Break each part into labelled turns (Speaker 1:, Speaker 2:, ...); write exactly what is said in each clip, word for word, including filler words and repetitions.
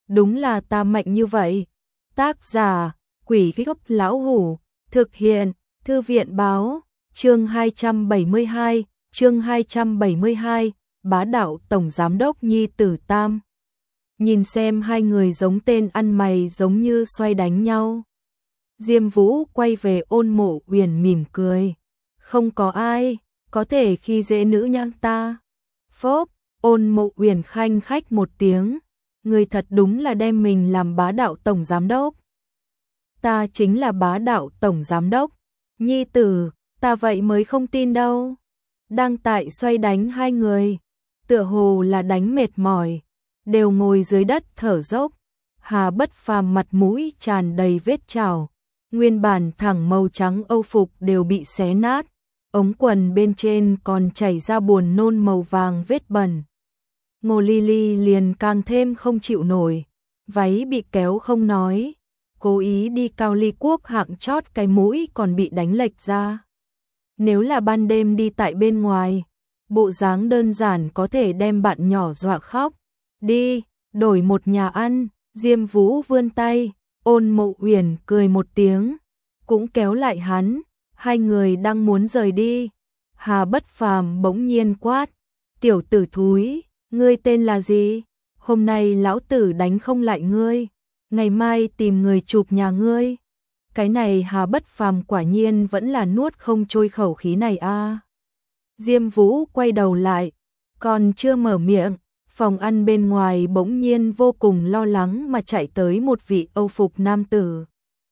Speaker 1: đúng là ta mạnh như vậy. Tác giả, Quỷ Gốc Lão Hủ, thực hiện, Thư viện báo, chương hai trăm bảy mươi hai, chương hai trăm bảy mươi hai, bá đạo tổng giám đốc nhi tử tam. Nhìn xem hai người giống tên ăn mày giống như xoay đánh nhau. Diêm Vũ quay về Ôn Mộ Uyển mỉm cười. Không có ai có thể khi dễ nữ nhang ta. Phốp, Ôn Mộ Uyển khanh khách một tiếng. Người thật đúng là đem mình làm bá đạo tổng giám đốc. Ta chính là bá đạo tổng giám đốc. Nhi tử, ta vậy mới không tin đâu. Đang tại xoay đánh hai người. Tựa hồ là đánh mệt mỏi. Đều ngồi dưới đất thở dốc. Hà Bất Phàm mặt mũi tràn đầy vết trào. Nguyên bản thẳng màu trắng âu phục đều bị xé nát. Ống quần bên trên còn chảy ra buồn nôn màu vàng vết bẩn. Ngô Ly Ly liền càng thêm không chịu nổi. Váy bị kéo không nói. Cố ý đi cao ly quốc hạng chót cái mũi còn bị đánh lệch ra. Nếu là ban đêm đi tại bên ngoài, bộ dáng đơn giản có thể đem bạn nhỏ dọa khóc. Đi, đổi một nhà ăn. Diêm Vũ vươn tay. Ôn Mộ Uyển cười một tiếng, cũng kéo lại hắn. Hai người đang muốn rời đi. Hà Bất Phàm bỗng nhiên quát. Tiểu tử thúi, ngươi tên là gì? Hôm nay lão tử đánh không lại ngươi. Ngày mai tìm người chụp nhà ngươi. Cái này Hà Bất Phàm quả nhiên vẫn là nuốt không trôi khẩu khí này a. À. Diêm Vũ quay đầu lại, còn chưa mở miệng, phòng ăn bên ngoài bỗng nhiên vô cùng lo lắng mà chạy tới một vị âu phục nam tử.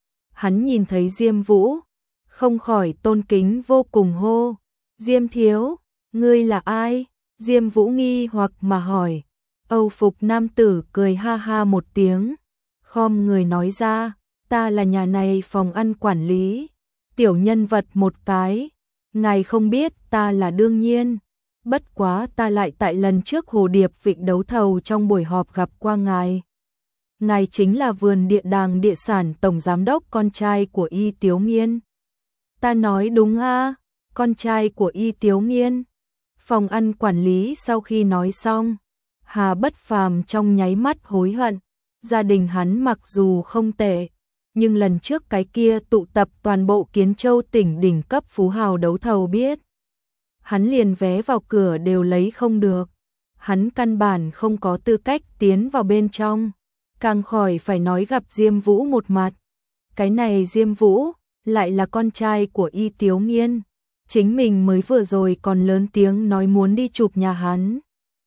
Speaker 1: Hắn nhìn thấy Diêm Vũ, không khỏi tôn kính vô cùng hô. Diêm thiếu, ngươi là ai? Diêm Vũ nghi hoặc mà hỏi. Âu phục nam tử cười ha ha một tiếng, khom người nói ra, ta là nhà này phòng ăn quản lý, tiểu nhân vật một cái, ngài không biết ta là đương nhiên, bất quá ta lại tại lần trước Hồ Điệp Vịnh đấu thầu trong buổi họp gặp qua ngài. Ngài chính là vườn địa đàng địa sản tổng giám đốc con trai của Y Tiếu Nghiên. Ta nói đúng a, con trai của Y Tiếu Nghiên. Phòng ăn quản lý sau khi nói xong, Hà Bất Phàm trong nháy mắt hối hận, gia đình hắn mặc dù không tệ, nhưng lần trước cái kia tụ tập toàn bộ Kiến Châu tỉnh đỉnh cấp phú hào đấu thầu biết. Hắn liền vé vào cửa đều lấy không được, hắn căn bản không có tư cách tiến vào bên trong, càng khỏi phải nói gặp Diêm Vũ một mặt. Cái này Diêm Vũ lại là con trai của Y Tiếu Nghiên, chính mình mới vừa rồi còn lớn tiếng nói muốn đi chụp nhà hắn.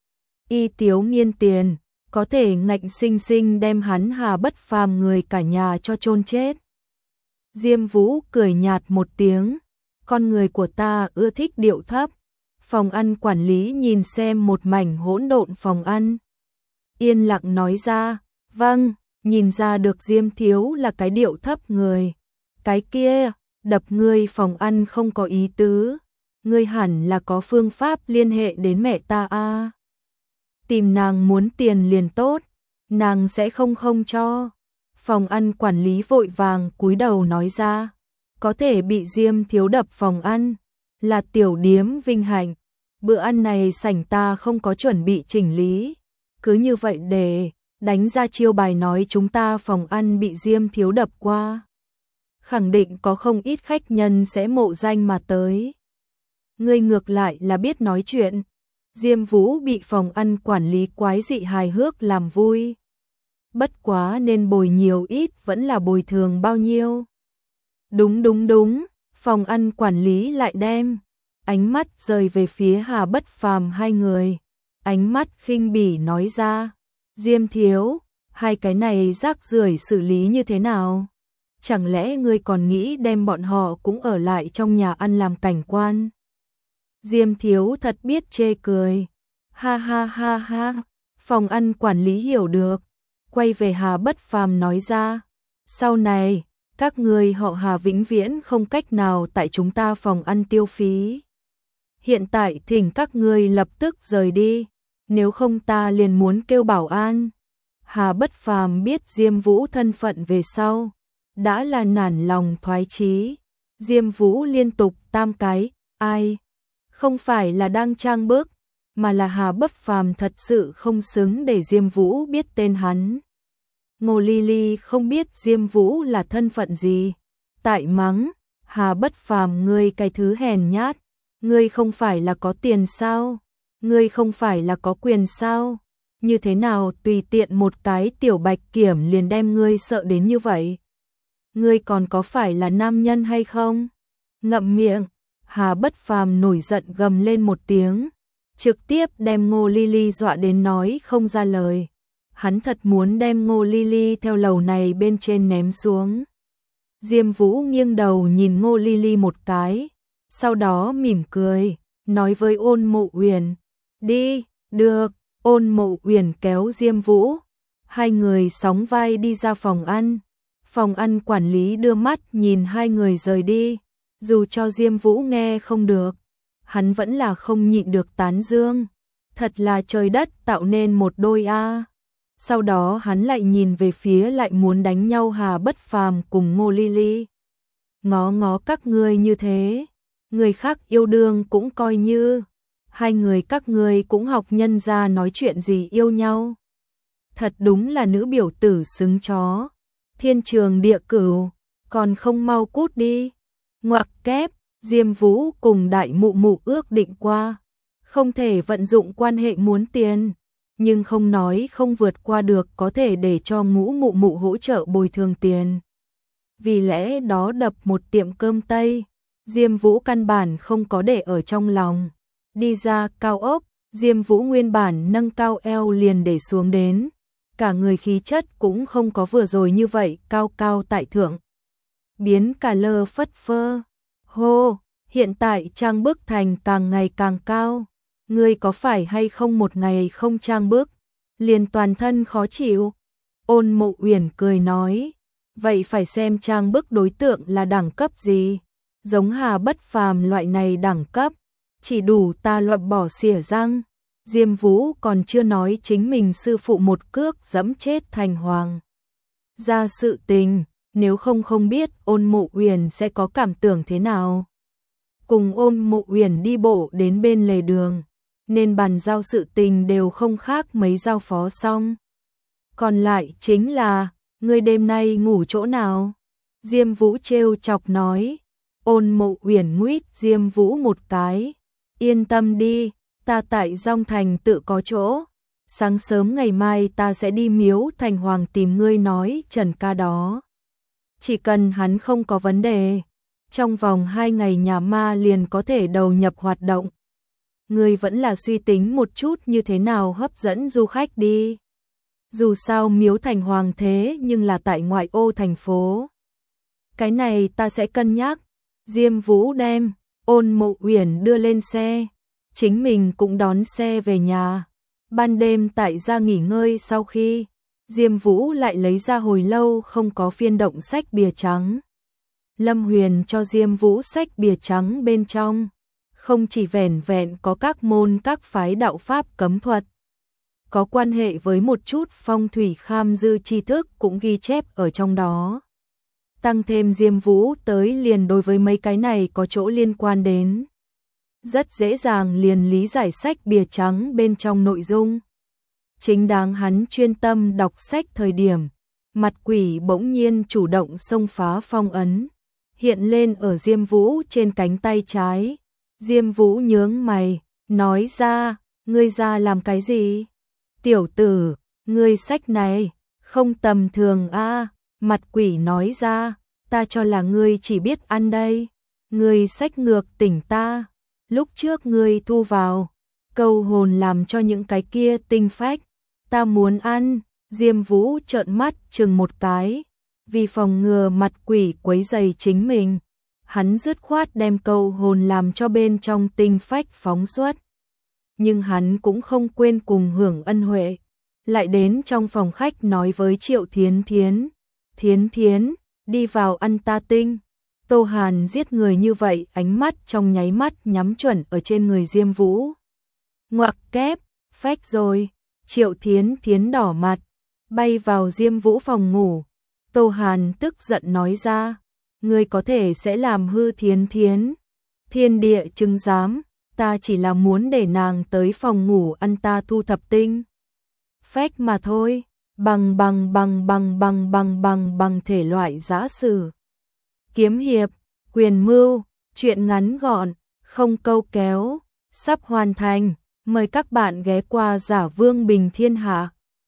Speaker 1: Y Tiếu Nghiên tiền, có thể ngạnh sinh sinh đem hắn Hà Bất Phàm người cả nhà cho chôn chết. Diêm Vũ cười nhạt một tiếng, con người của ta ưa thích điệu thấp. Phòng ăn quản lý nhìn xem một mảnh hỗn độn phòng ăn, yên lặng nói ra, vâng, nhìn ra được Diêm thiếu là cái điệu thấp người. Cái kia, đập ngươi phòng ăn không có ý tứ, ngươi hẳn là có phương pháp liên hệ đến mẹ ta a. À. Tìm nàng muốn tiền liền tốt, nàng sẽ không không cho. Phòng ăn quản lý vội vàng cúi đầu nói ra, có thể bị Diêm thiếu đập phòng ăn, là tiểu điếm vinh hạnh. Bữa ăn này sảnh ta không có chuẩn bị chỉnh lý, cứ như vậy để đánh ra chiêu bài nói chúng ta phòng ăn bị Diêm thiếu đập qua. Khẳng định có không ít khách nhân sẽ mộ danh mà tới. Ngươi ngược lại là biết nói chuyện. Diêm Vũ bị phòng ăn quản lý quái dị hài hước làm vui. Bất quá nên bồi nhiều ít vẫn là bồi thường bao nhiêu. Đúng đúng đúng, phòng ăn quản lý lại đem ánh mắt rời về phía Hà Bất Phàm hai người. Ánh mắt khinh bỉ nói ra, Diêm thiếu, hai cái này rác rưởi xử lý như thế nào? Chẳng lẽ ngươi còn nghĩ đem bọn họ cũng ở lại trong nhà ăn làm cảnh quan? Diêm thiếu thật biết chê cười. Ha ha ha ha, phòng ăn quản lý hiểu được. Quay về Hà Bất Phàm nói ra, sau này, các người họ Hà vĩnh viễn không cách nào tại chúng ta phòng ăn tiêu phí. Hiện tại thỉnh các ngươi lập tức rời đi, nếu không ta liền muốn kêu bảo an. Hà Bất Phàm biết Diêm Vũ thân phận về sau, đã là nản lòng thoái chí. Diêm Vũ liên tục tam cái, ai? Không phải là đang trang bức, mà là Hà Bất Phàm thật sự không xứng để Diêm Vũ biết tên hắn. Ngô Ly Ly không biết Diêm Vũ là thân phận gì, tại mắng, Hà Bất Phàm ngươi cái thứ hèn nhát, ngươi không phải là có tiền sao, ngươi không phải là có quyền sao, như thế nào tùy tiện một cái tiểu bạch kiểm liền đem ngươi sợ đến như vậy. Ngươi còn có phải là nam nhân hay không? Ngậm miệng, Hà Bất Phàm nổi giận gầm lên một tiếng, trực tiếp đem Ngô Ly Ly dọa đến nói không ra lời. Hắn thật muốn đem Ngô Ly Ly theo lầu này bên trên ném xuống. Diêm Vũ nghiêng đầu nhìn Ngô Ly Ly một cái, sau đó mỉm cười, nói với Ôn Mộ Uyển, đi, được. Ôn Mộ Uyển kéo Diêm Vũ, hai người sóng vai đi ra phòng ăn. Phòng ăn quản lý đưa mắt nhìn hai người rời đi, dù cho Diêm Vũ nghe không được, hắn vẫn là không nhịn được tán dương, thật là trời đất tạo nên một đôi a. Sau đó hắn lại nhìn về phía lại muốn đánh nhau Hà Bất Phàm cùng Ngô Ly Ly. Ngó ngó các ngươi như thế, người khác yêu đương cũng coi như, hai người các ngươi cũng học nhân ra nói chuyện gì yêu nhau. Thật đúng là nữ biểu tử xứng chó, thiên trường địa cửu, còn không mau cút đi. Ngoặc kép, Diêm Vũ cùng đại mụ mụ ước định qua, không thể vận dụng quan hệ muốn tiền, nhưng không nói không vượt qua được có thể để cho ngũ mụ mụ hỗ trợ bồi thường tiền. Vì lẽ đó đập một tiệm cơm Tây, Diêm Vũ căn bản không có để ở trong lòng. Đi ra cao ốc, Diêm Vũ nguyên bản nâng cao eo liền để xuống đến, cả người khí chất cũng không có vừa rồi như vậy cao cao tại thượng. Biến cả lơ phất phơ. Hô, hiện tại trang bức thành càng ngày càng cao. Ngươi có phải hay không một ngày không trang bức, liền toàn thân khó chịu. Ôn Mộ Uyển cười nói, vậy phải xem trang bức đối tượng là đẳng cấp gì. Giống Hà Bất Phàm loại này đẳng cấp, chỉ đủ ta loại bỏ xỉa răng. Diêm Vũ còn chưa nói chính mình sư phụ một cước dẫm chết thành hoàng. Ra sự tình, nếu không không biết Ôn Mộ Uyển sẽ có cảm tưởng thế nào. Cùng Ôn Mộ Uyển đi bộ đến bên lề đường, nên bàn giao sự tình đều không khác mấy giao phó xong. Còn lại chính là, ngươi đêm nay ngủ chỗ nào? Diêm Vũ trêu chọc nói. Ôn Mộ Uyển nguyết Diêm Vũ một cái, yên tâm đi, ta tại Dong Thành tự có chỗ, sáng sớm ngày mai ta sẽ đi Miếu Thành Hoàng tìm ngươi nói Trần ca đó. Chỉ cần hắn không có vấn đề, trong vòng hai ngày nhà ma liền có thể đầu nhập hoạt động. Ngươi vẫn là suy tính một chút như thế nào hấp dẫn du khách đi. Dù sao Miếu Thành Hoàng thế nhưng là tại ngoại ô thành phố. Cái này ta sẽ cân nhắc. Diêm Vũ đem Ôn Mộ Uyển đưa lên xe, chính mình cũng đón xe về nhà. Ban đêm tại gia nghỉ ngơi sau khi, Diêm Vũ lại lấy ra hồi lâu không có phiên động sách bìa trắng. Lâm Huyền cho Diêm Vũ sách bìa trắng bên trong, không chỉ vẻn vẹn có các môn các phái đạo pháp cấm thuật, có quan hệ với một chút phong thủy kham dư tri thức cũng ghi chép ở trong đó. Tăng thêm Diêm Vũ tới liền đối với mấy cái này có chỗ liên quan đến. Rất dễ dàng liền lý giải sách bìa trắng bên trong nội dung. Chính đáng hắn chuyên tâm đọc sách thời điểm, mặt quỷ bỗng nhiên chủ động xông phá phong ấn, hiện lên ở Diêm Vũ trên cánh tay trái. Diêm Vũ nhướng mày, nói ra, ngươi ra làm cái gì? Tiểu tử, ngươi sách này, không tầm thường a. Mặt quỷ nói ra, ta cho là ngươi chỉ biết ăn đây. Ngươi sách ngược tỉnh ta. Lúc trước ngươi thu vào, câu hồn làm cho những cái kia tinh phách. Ta muốn ăn. Diêm Vũ trợn mắt chừng một cái. Vì phòng ngừa mặt quỷ quấy rầy chính mình, hắn dứt khoát đem câu hồn làm cho bên trong tinh phách phóng xuất. Nhưng hắn cũng không quên cùng hưởng ân huệ. Lại đến trong phòng khách nói với Triệu Thiến Thiến. Thiến Thiến, đi vào ăn ta tinh. Tô Hàn giết người như vậy, ánh mắt trong nháy mắt nhắm chuẩn ở trên người Diêm Vũ. Ngoặc kép, phách rồi. Triệu Thiến Thiến đỏ mặt, bay vào Diêm Vũ phòng ngủ. Tô Hàn tức giận nói ra, ngươi có thể sẽ làm hư Thiến Thiến. Thiên địa chứng giám, ta chỉ là muốn để nàng tới phòng ngủ ăn ta thu thập tinh phách mà thôi. bằng bằng bằng bằng bằng bằng bằng bằng thể loại giã sử, kiếm hiệp, quyền mưu, truyện ngắn gọn, không câu kéo, sắp hoàn thành. Mời các bạn ghé qua Giả Vương Bình Thiên Hạ.